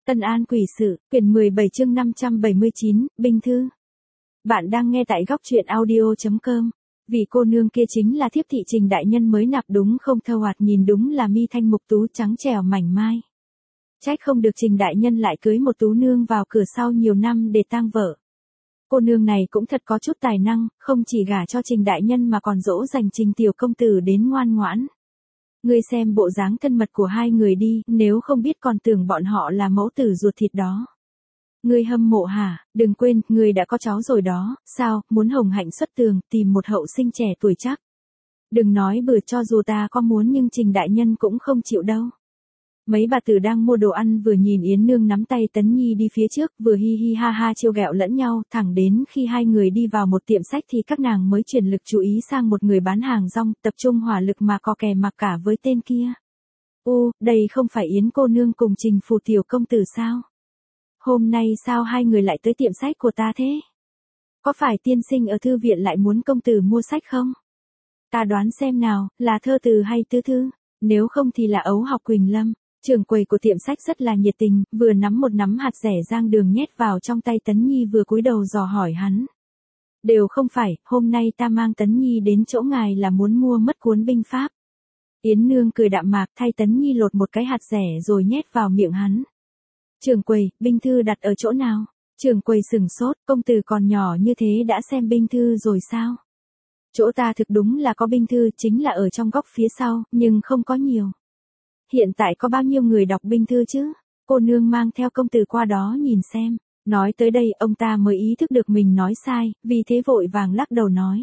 Tân An Quỷ Sự, quyển 17 chương 579, Binh Thư. Bạn đang nghe tại góc truyện audio.com. Vì cô nương kia chính là thiếp thị Trình đại nhân mới nạp đúng không, thơ hoạt nhìn đúng là mi thanh mục tú trắng trẻo mảnh mai. Trách không được Trình đại nhân lại cưới một tú nương vào cửa sau nhiều năm để tang vợ. Cô nương này cũng thật có chút tài năng, không chỉ gả cho Trình đại nhân mà còn dỗ dành Trình tiểu công tử đến ngoan ngoãn. Ngươi xem bộ dáng thân mật của hai người đi, nếu không biết còn tưởng bọn họ là mẫu tử ruột thịt đó. Ngươi hâm mộ hả, đừng quên, ngươi đã có cháu rồi đó, sao, muốn hồng hạnh xuất tường, tìm một hậu sinh trẻ tuổi chắc. Đừng nói bừa, cho dù ta có muốn nhưng Trình đại nhân cũng không chịu đâu. Mấy bà tử đang mua đồ ăn vừa nhìn Yến Nương nắm tay Tấn Nhi đi phía trước, vừa hi hi ha ha trêu ghẹo lẫn nhau, thẳng đến khi hai người đi vào một tiệm sách thì các nàng mới chuyển lực chú ý sang một người bán hàng rong, tập trung hỏa lực mà có kè mặc cả với tên kia. Đây không phải Yến cô nương cùng Trình phù tiểu công tử sao? Hôm nay sao hai người lại tới tiệm sách của ta thế? Có phải tiên sinh ở thư viện lại muốn công tử mua sách không? Ta đoán xem nào, là thơ từ hay tư thư? Nếu không thì là ấu học Quỳnh Lâm. Trưởng quầy của tiệm sách rất là nhiệt tình, vừa nắm một nắm hạt rẻ rang đường nhét vào trong tay Tấn Nhi vừa cúi đầu dò hỏi hắn. Đều không phải, hôm nay ta mang Tấn Nhi đến chỗ ngài là muốn mua mất cuốn binh pháp. Yến Nương cười đạm mạc thay Tấn Nhi lột một cái hạt rẻ rồi nhét vào miệng hắn. Trưởng quầy, binh thư đặt ở chỗ nào? Trưởng quầy sừng sốt, công tử còn nhỏ như thế đã xem binh thư rồi sao? Chỗ ta thực đúng là có binh thư, chính là ở trong góc phía sau, nhưng không có nhiều. Hiện tại có bao nhiêu người đọc binh thư chứ? Cô nương mang theo công tử qua đó nhìn xem. Nói tới đây ông ta mới ý thức được mình nói sai, vì thế vội vàng lắc đầu nói.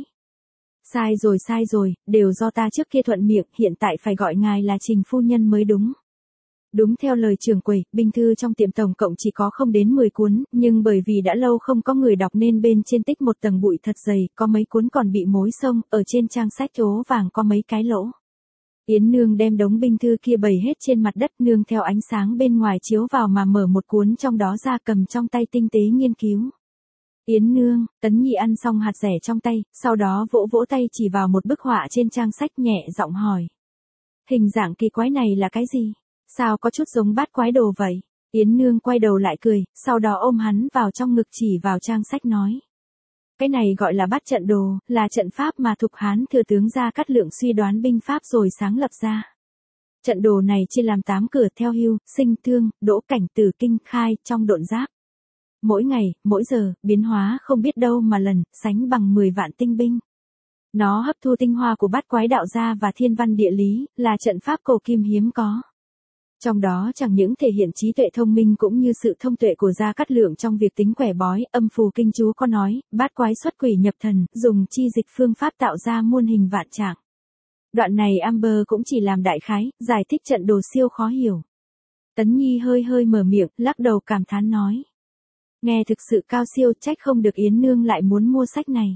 Sai rồi, đều do ta trước kia thuận miệng, hiện tại phải gọi ngài là Trình phu nhân mới đúng. Đúng theo lời trưởng quầy, binh thư trong tiệm tổng cộng chỉ có không đến 10 cuốn, nhưng bởi vì đã lâu không có người đọc nên bên trên tích một tầng bụi thật dày, có mấy cuốn còn bị mối xông, ở trên trang sách ố vàng có mấy cái lỗ. Yến Nương đem đống binh thư kia bày hết trên mặt đất, nương theo ánh sáng bên ngoài chiếu vào mà mở một cuốn trong đó ra, cầm trong tay tinh tế nghiên cứu. Yến Nương, Tấn Nhi ăn xong hạt rẻ trong tay, sau đó vỗ vỗ tay chỉ vào một bức họa trên trang sách nhẹ giọng hỏi. Hình dạng kỳ quái này là cái gì? Sao có chút giống bát quái đồ vậy? Yến Nương quay đầu lại cười, sau đó ôm hắn vào trong ngực chỉ vào trang sách nói. Cái này gọi là bát trận đồ, là trận pháp mà Thục Hán thừa tướng Gia Cát Lượng suy đoán binh pháp rồi sáng lập ra. Trận đồ này chia làm 8 cửa theo hưu, sinh, thương, đỗ, cảnh, tử, kinh, khai, trong độn giáp. Mỗi ngày, mỗi giờ, biến hóa không biết đâu mà lần, sánh bằng 10 vạn tinh binh. Nó hấp thu tinh hoa của bát quái đạo gia và thiên văn địa lý, là trận pháp cổ kim hiếm có. Trong đó chẳng những thể hiện trí tuệ thông minh cũng như sự thông tuệ của Gia Cát Lượng trong việc tính quẻ bói, âm phù kinh chú có nói, bát quái xuất quỷ nhập thần, dùng chi dịch phương pháp tạo ra muôn hình vạn trạng. Đoạn này Amber cũng chỉ làm đại khái, giải thích trận đồ siêu khó hiểu. Tấn Nhi hơi mở miệng, lắc đầu cảm thán nói. Nghe thực sự cao siêu, trách không được Yến Nương lại muốn mua sách này.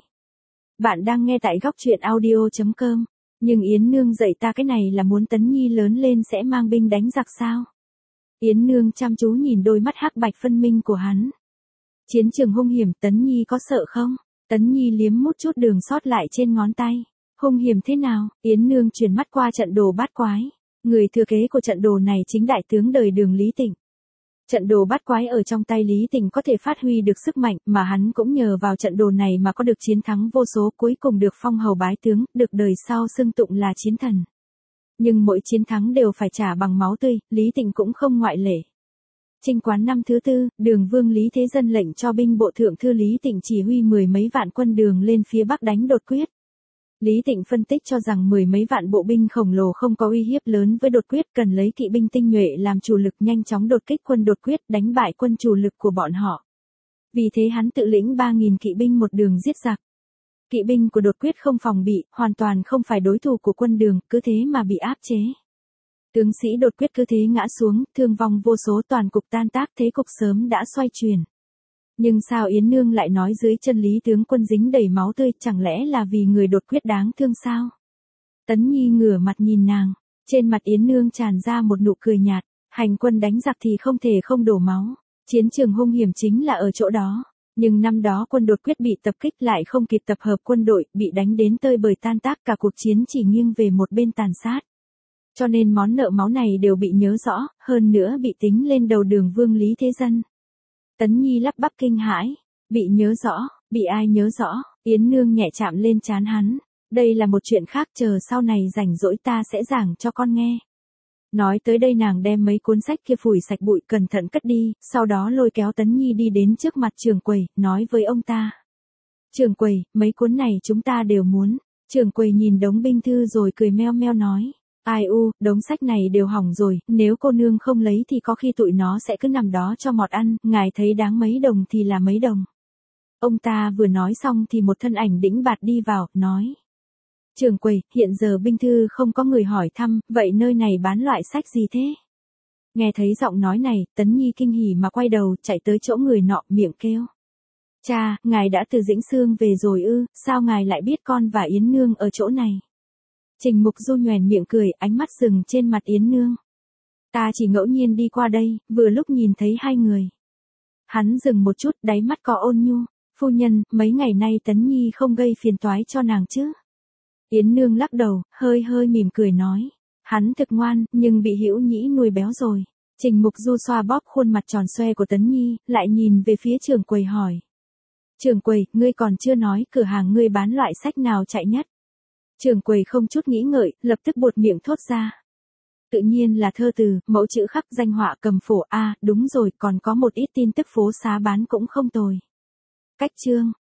Bạn đang nghe tại góc truyện audio.com. Nhưng Yến Nương dạy ta cái này là muốn Tấn Nhi lớn lên sẽ mang binh đánh giặc sao? Yến Nương chăm chú nhìn đôi mắt hắc bạch phân minh của hắn. Chiến trường hung hiểm, Tấn Nhi có sợ không? Tấn Nhi liếm mút chút đường sót lại trên ngón tay. Hung hiểm thế nào? Yến Nương chuyển mắt qua trận đồ bát quái. Người thừa kế của trận đồ này chính đại tướng đời Đường Lý Tịnh. Trận đồ bát quái ở trong tay Lý Tịnh có thể phát huy được sức mạnh, mà hắn cũng nhờ vào trận đồ này mà có được chiến thắng vô số, cuối cùng được phong hầu bái tướng, được đời sau xưng tụng là chiến thần. Nhưng mỗi chiến thắng đều phải trả bằng máu tươi, Lý Tịnh cũng không ngoại lệ. Chinh quán năm thứ 4, Đường Vương Lý Thế Dân lệnh cho binh bộ thượng thư Lý Tịnh chỉ huy 10 mấy vạn quân Đường lên phía bắc đánh Đột Quyết. Lý Tịnh phân tích cho rằng 10 mấy vạn bộ binh khổng lồ không có uy hiếp lớn với Đột Quyết, cần lấy kỵ binh tinh nhuệ làm chủ lực nhanh chóng đột kích quân Đột Quyết, đánh bại quân chủ lực của bọn họ. Vì thế hắn tự lĩnh 3.000 kỵ binh một đường giết giặc. Kỵ binh của Đột Quyết không phòng bị, hoàn toàn không phải đối thủ của quân Đường, cứ thế mà bị áp chế. Tướng sĩ Đột Quyết cứ thế ngã xuống, thương vong vô số, toàn cục tan tác, thế cục sớm đã xoay chuyển. Nhưng sao Yến Nương lại nói dưới chân Lý tướng quân dính đầy máu tươi, chẳng lẽ là vì người Đột Quyết đáng thương sao? Tấn Nhi ngửa mặt nhìn nàng, trên mặt Yến Nương tràn ra một nụ cười nhạt, hành quân đánh giặc thì không thể không đổ máu, chiến trường hung hiểm chính là ở chỗ đó. Nhưng năm đó quân Đột Quyết bị tập kích lại không kịp tập hợp quân đội, bị đánh đến tơi bời tan tác, cả cuộc chiến chỉ nghiêng về một bên tàn sát. Cho nên món nợ máu này đều bị nhớ rõ, hơn nữa bị tính lên đầu đường Vương Lý Thế Dân. Tấn Nhi lắp bắp kinh hãi, bị nhớ rõ, bị ai nhớ rõ, Yến Nương nhẹ chạm lên trán hắn. Đây là một chuyện khác, chờ sau này rảnh rỗi ta sẽ giảng cho con nghe. Nói tới đây nàng đem mấy cuốn sách kia phủi sạch bụi cẩn thận cất đi, sau đó lôi kéo Tấn Nhi đi đến trước mặt trưởng quầy, nói với ông ta. Trưởng quầy, mấy cuốn này chúng ta đều muốn. Trưởng quầy nhìn đống binh thư rồi cười meo meo nói. Ai u, đống sách này đều hỏng rồi, nếu cô nương không lấy thì có khi tụi nó sẽ cứ nằm đó cho mọt ăn, ngài thấy đáng mấy đồng thì là mấy đồng. Ông ta vừa nói xong thì một thân ảnh đĩnh bạt đi vào, nói. Trưởng quầy, hiện giờ binh thư không có người hỏi thăm, vậy nơi này bán loại sách gì thế? Nghe thấy giọng nói này, Tấn Nhi kinh hỉ mà quay đầu, chạy tới chỗ người nọ, miệng kêu. Cha, ngài đã từ Dĩnh Xương về rồi ư, sao ngài lại biết con và Yến Nương ở chỗ này? Trình Mục Du nhoẻn miệng cười, ánh mắt dừng trên mặt Yến Nương. Ta chỉ ngẫu nhiên đi qua đây, vừa lúc nhìn thấy hai người. Hắn dừng một chút, đáy mắt có ôn nhu. Phu nhân, mấy ngày nay Tấn Nhi không gây phiền toái cho nàng chứ? Yến Nương lắc đầu, hơi hơi mỉm cười nói. Hắn thực ngoan, nhưng bị Hữu Nhĩ nuôi béo rồi. Trình Mục Du xoa bóp khuôn mặt tròn xoe của Tấn Nhi, lại nhìn về phía trưởng quầy hỏi. Trưởng quầy, ngươi còn chưa nói cửa hàng ngươi bán loại sách nào chạy nhất? Trưởng quầy không chút nghĩ ngợi, lập tức buột miệng thốt ra. Tự nhiên là thơ từ, mẫu chữ khắc, danh họa, cầm phổ. Đúng rồi, còn có một ít tin tức phố xá bán cũng không tồi. Cách chương.